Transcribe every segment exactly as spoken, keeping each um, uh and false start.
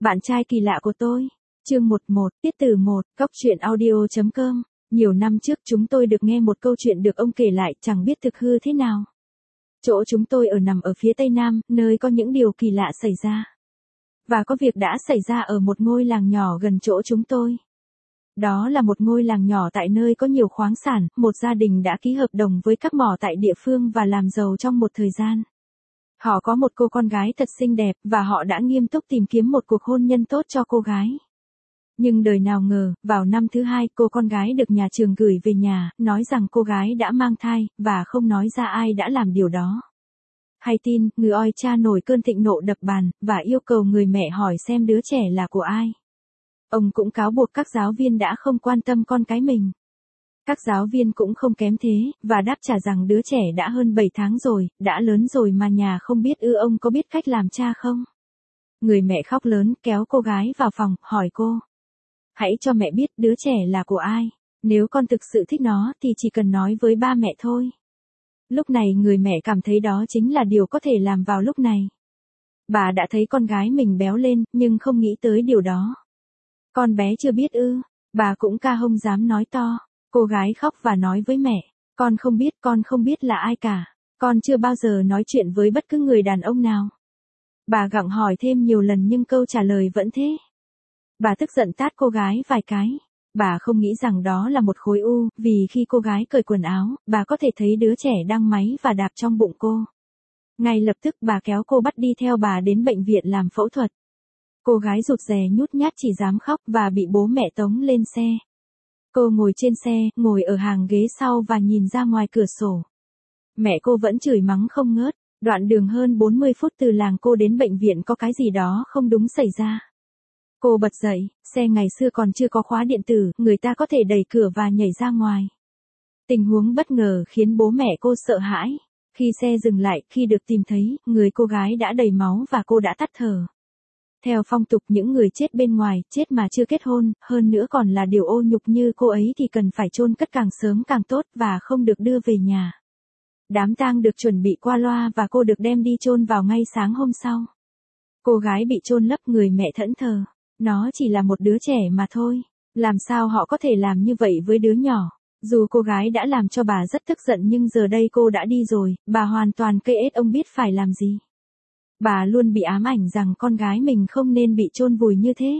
Bạn trai kỳ lạ của tôi. Chương mười một, tiết từ một, Cóc truyện audio chấm com. Nhiều năm trước chúng tôi được nghe một câu chuyện được ông kể lại, chẳng biết thực hư thế nào. Chỗ chúng tôi ở nằm ở phía tây nam, nơi có những điều kỳ lạ xảy ra. Và có việc đã xảy ra ở một ngôi làng nhỏ gần chỗ chúng tôi. Đó là một ngôi làng nhỏ tại nơi có nhiều khoáng sản, một gia đình đã ký hợp đồng với các mỏ tại địa phương và làm giàu trong một thời gian. Họ có một cô con gái thật xinh đẹp, và họ đã nghiêm túc tìm kiếm một cuộc hôn nhân tốt cho cô gái. Nhưng đời nào ngờ, vào năm thứ hai, cô con gái được nhà trường gửi về nhà, nói rằng cô gái đã mang thai, và không nói ra ai đã làm điều đó. Hay tin, người oi cha nổi cơn thịnh nộ đập bàn, và yêu cầu người mẹ hỏi xem đứa trẻ là của ai. Ông cũng cáo buộc các giáo viên đã không quan tâm con cái mình. Các giáo viên cũng không kém thế, và đáp trả rằng đứa trẻ đã hơn bảy tháng rồi, đã lớn rồi mà nhà không biết ư. Ông có biết cách làm cha không? Người mẹ khóc lớn, kéo cô gái vào phòng, hỏi cô. Hãy cho mẹ biết đứa trẻ là của ai. Nếu con thực sự thích nó thì chỉ cần nói với ba mẹ thôi. Lúc này người mẹ cảm thấy đó chính là điều có thể làm vào lúc này. Bà đã thấy con gái mình béo lên, nhưng không nghĩ tới điều đó. Con bé chưa biết ư. Bà cũng ca không dám nói to. Cô gái khóc và nói với mẹ, con không biết, con không biết là ai cả. Con chưa bao giờ nói chuyện với bất cứ người đàn ông nào. Bà gặng hỏi thêm nhiều lần nhưng câu trả lời vẫn thế. Bà tức giận tát cô gái vài cái. Bà không nghĩ rằng đó là một khối u, vì khi cô gái cởi quần áo, bà có thể thấy đứa trẻ đang máy và đạp trong bụng cô. Ngay lập tức bà kéo cô bắt đi theo bà đến bệnh viện làm phẫu thuật. Cô gái rụt rè nhút nhát chỉ dám khóc và bị bố mẹ tống lên xe. Cô ngồi trên xe, ngồi ở hàng ghế sau và nhìn ra ngoài cửa sổ. Mẹ cô vẫn chửi mắng không ngớt. Đoạn đường hơn bốn mươi phút từ làng cô đến bệnh viện có cái gì đó không đúng xảy ra. Cô bật dậy, xe ngày xưa còn chưa có khóa điện tử, người ta có thể đẩy cửa và nhảy ra ngoài. Tình huống bất ngờ khiến bố mẹ cô sợ hãi. Khi xe dừng lại, khi được tìm thấy, người cô gái đã đầy máu và cô đã tắt thở. Theo phong tục những người chết bên ngoài, chết mà chưa kết hôn, hơn nữa còn là điều ô nhục như cô ấy thì cần phải chôn cất càng sớm càng tốt và không được đưa về nhà. Đám tang được chuẩn bị qua loa và cô được đem đi chôn vào ngay sáng hôm sau. Cô gái bị chôn lấp, người mẹ thẫn thờ. Nó chỉ là một đứa trẻ mà thôi. Làm sao họ có thể làm như vậy với đứa nhỏ? Dù cô gái đã làm cho bà rất tức giận nhưng giờ đây cô đã đi rồi, bà hoàn toàn cây ết ông biết phải làm gì. Bà luôn bị ám ảnh rằng con gái mình không nên bị chôn vùi như thế.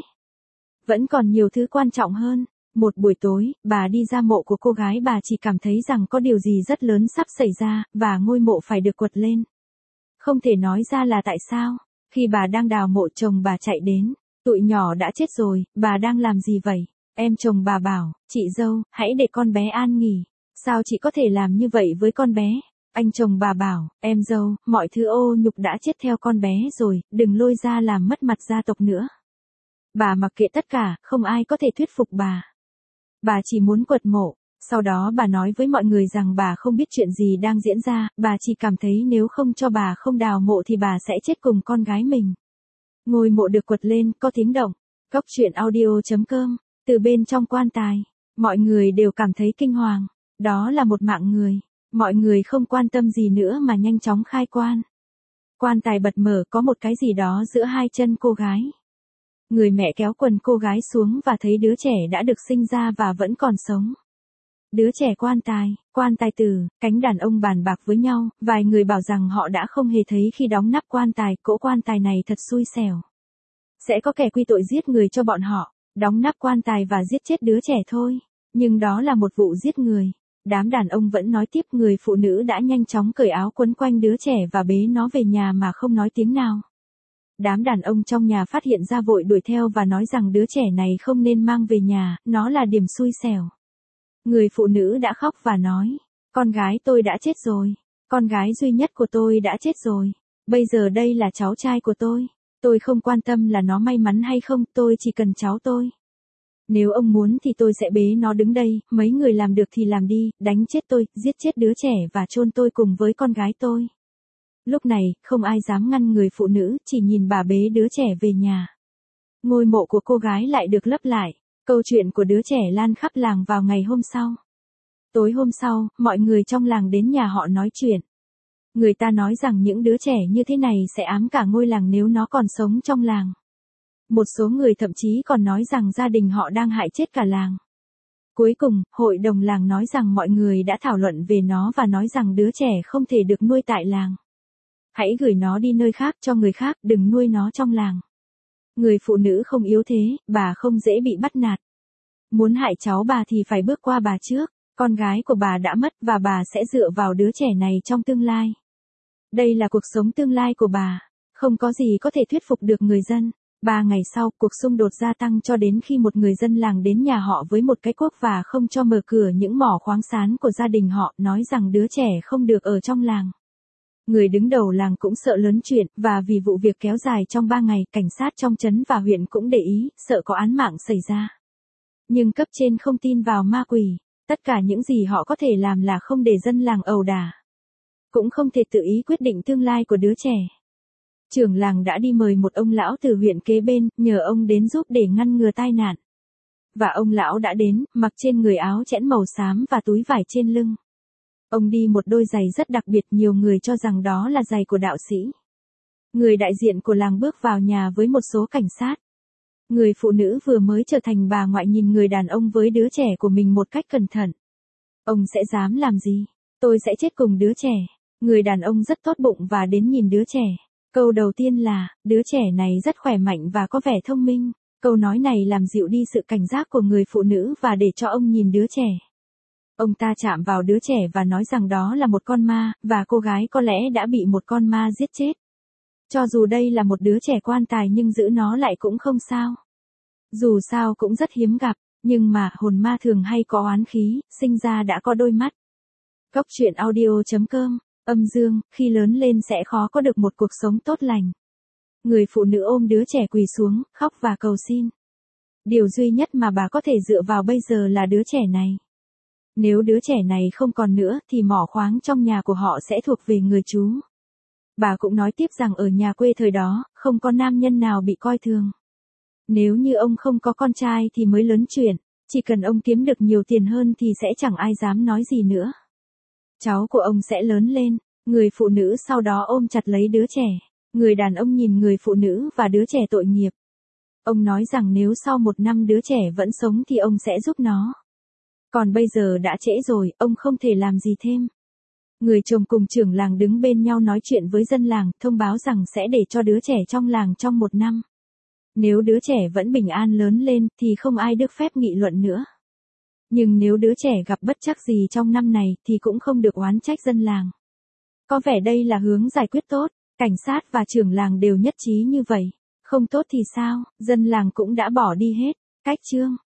Vẫn còn nhiều thứ quan trọng hơn. Một buổi tối, bà đi ra mộ của cô gái, bà chỉ cảm thấy rằng có điều gì rất lớn sắp xảy ra, và ngôi mộ phải được quật lên. Không thể nói ra là tại sao. Khi bà đang đào mộ, chồng bà chạy đến. Tụi nhỏ đã chết rồi, bà đang làm gì vậy? Em chồng bà bảo, chị dâu, hãy để con bé an nghỉ. Sao chị có thể làm như vậy với con bé? Anh chồng bà bảo, em dâu, mọi thứ ô nhục đã chết theo con bé rồi, đừng lôi ra làm mất mặt gia tộc nữa. Bà mặc kệ tất cả, không ai có thể thuyết phục bà. Bà chỉ muốn quật mộ. Sau đó bà nói với mọi người rằng bà không biết chuyện gì đang diễn ra, bà chỉ cảm thấy nếu không cho bà không đào mộ thì bà sẽ chết cùng con gái mình. Ngôi mộ được quật lên, có tiếng động. Cóc truyện audio chấm com. Từ bên trong quan tài, mọi người đều cảm thấy kinh hoàng. Đó là một mạng người. Mọi người không quan tâm gì nữa mà nhanh chóng khai quan. Quan tài bật mở, có một cái gì đó giữa hai chân cô gái. Người mẹ kéo quần cô gái xuống và thấy đứa trẻ đã được sinh ra và vẫn còn sống. Đứa trẻ quan tài, quan tài tử, cánh đàn ông bàn bạc với nhau, vài người bảo rằng họ đã không hề thấy khi đóng nắp quan tài, cỗ quan tài này thật xui xẻo. Sẽ có kẻ quy tội giết người cho bọn họ, đóng nắp quan tài và giết chết đứa trẻ thôi. Nhưng đó là một vụ giết người. Đám đàn ông vẫn nói tiếp, người phụ nữ đã nhanh chóng cởi áo quấn quanh đứa trẻ và bế nó về nhà mà không nói tiếng nào. Đám đàn ông trong nhà phát hiện ra vội đuổi theo và nói rằng đứa trẻ này không nên mang về nhà, nó là điểm xui xẻo. Người phụ nữ đã khóc và nói, con gái tôi đã chết rồi, con gái duy nhất của tôi đã chết rồi, bây giờ đây là cháu trai của tôi, tôi không quan tâm là nó may mắn hay không, tôi chỉ cần cháu tôi. Nếu ông muốn thì tôi sẽ bế nó đứng đây, mấy người làm được thì làm đi, đánh chết tôi, giết chết đứa trẻ và chôn tôi cùng với con gái tôi. Lúc này, không ai dám ngăn người phụ nữ, chỉ nhìn bà bế đứa trẻ về nhà. Ngôi mộ của cô gái lại được lấp lại. Câu chuyện của đứa trẻ lan khắp làng vào ngày hôm sau. Tối hôm sau, mọi người trong làng đến nhà họ nói chuyện. Người ta nói rằng những đứa trẻ như thế này sẽ ám cả ngôi làng nếu nó còn sống trong làng. Một số người thậm chí còn nói rằng gia đình họ đang hại chết cả làng. Cuối cùng, hội đồng làng nói rằng mọi người đã thảo luận về nó và nói rằng đứa trẻ không thể được nuôi tại làng. Hãy gửi nó đi nơi khác cho người khác, đừng nuôi nó trong làng. Người phụ nữ không yếu thế, bà không dễ bị bắt nạt. Muốn hại cháu bà thì phải bước qua bà trước, con gái của bà đã mất và bà sẽ dựa vào đứa trẻ này trong tương lai. Đây là cuộc sống tương lai của bà, không có gì có thể thuyết phục được người dân. Ba ngày sau, cuộc xung đột gia tăng cho đến khi một người dân làng đến nhà họ với một cái cuốc và không cho mở cửa những mỏ khoáng sản của gia đình họ, nói rằng đứa trẻ không được ở trong làng. Người đứng đầu làng cũng sợ lớn chuyện, và vì vụ việc kéo dài trong ba ngày, cảnh sát trong trấn và huyện cũng để ý, sợ có án mạng xảy ra. Nhưng cấp trên không tin vào ma quỷ, tất cả những gì họ có thể làm là không để dân làng ẩu đả. Cũng không thể tự ý quyết định tương lai của đứa trẻ. Trưởng làng đã đi mời một ông lão từ huyện kế bên, nhờ ông đến giúp để ngăn ngừa tai nạn. Và ông lão đã đến, mặc trên người áo chẽn màu xám và túi vải trên lưng. Ông đi một đôi giày rất đặc biệt, nhiều người cho rằng đó là giày của đạo sĩ. Người đại diện của làng bước vào nhà với một số cảnh sát. Người phụ nữ vừa mới trở thành bà ngoại nhìn người đàn ông với đứa trẻ của mình một cách cẩn thận. Ông sẽ dám làm gì? Tôi sẽ chết cùng đứa trẻ. Người đàn ông rất tốt bụng và đến nhìn đứa trẻ. Câu đầu tiên là, đứa trẻ này rất khỏe mạnh và có vẻ thông minh. Câu nói này làm dịu đi sự cảnh giác của người phụ nữ và để cho ông nhìn đứa trẻ. Ông ta chạm vào đứa trẻ và nói rằng đó là một con ma, và cô gái có lẽ đã bị một con ma giết chết. Cho dù đây là một đứa trẻ quan tài nhưng giữ nó lại cũng không sao. Dù sao cũng rất hiếm gặp, nhưng mà hồn ma thường hay có oán khí, sinh ra đã có đôi mắt. Cốc truyện audio chấm com. Âm dương, khi lớn lên sẽ khó có được một cuộc sống tốt lành. Người phụ nữ ôm đứa trẻ quỳ xuống, khóc và cầu xin. Điều duy nhất mà bà có thể dựa vào bây giờ là đứa trẻ này. Nếu đứa trẻ này không còn nữa thì mỏ khoáng trong nhà của họ sẽ thuộc về người chú. Bà cũng nói tiếp rằng ở nhà quê thời đó, không có nam nhân nào bị coi thường. Nếu như ông không có con trai thì mới lớn chuyện, chỉ cần ông kiếm được nhiều tiền hơn thì sẽ chẳng ai dám nói gì nữa. Cháu của ông sẽ lớn lên, người phụ nữ sau đó ôm chặt lấy đứa trẻ. Người đàn ông nhìn người phụ nữ và đứa trẻ tội nghiệp. Ông nói rằng nếu sau một năm đứa trẻ vẫn sống thì ông sẽ giúp nó. Còn bây giờ đã trễ rồi, ông không thể làm gì thêm. Người chồng cùng trưởng làng đứng bên nhau nói chuyện với dân làng, thông báo rằng sẽ để cho đứa trẻ trong làng trong một năm. Nếu đứa trẻ vẫn bình an lớn lên thì không ai được phép nghị luận nữa. Nhưng nếu đứa trẻ gặp bất trắc gì trong năm này thì cũng không được oán trách dân làng. Có vẻ đây là hướng giải quyết tốt, cảnh sát và trưởng làng đều nhất trí như vậy. Không tốt thì sao, dân làng cũng đã bỏ đi hết. Cách chương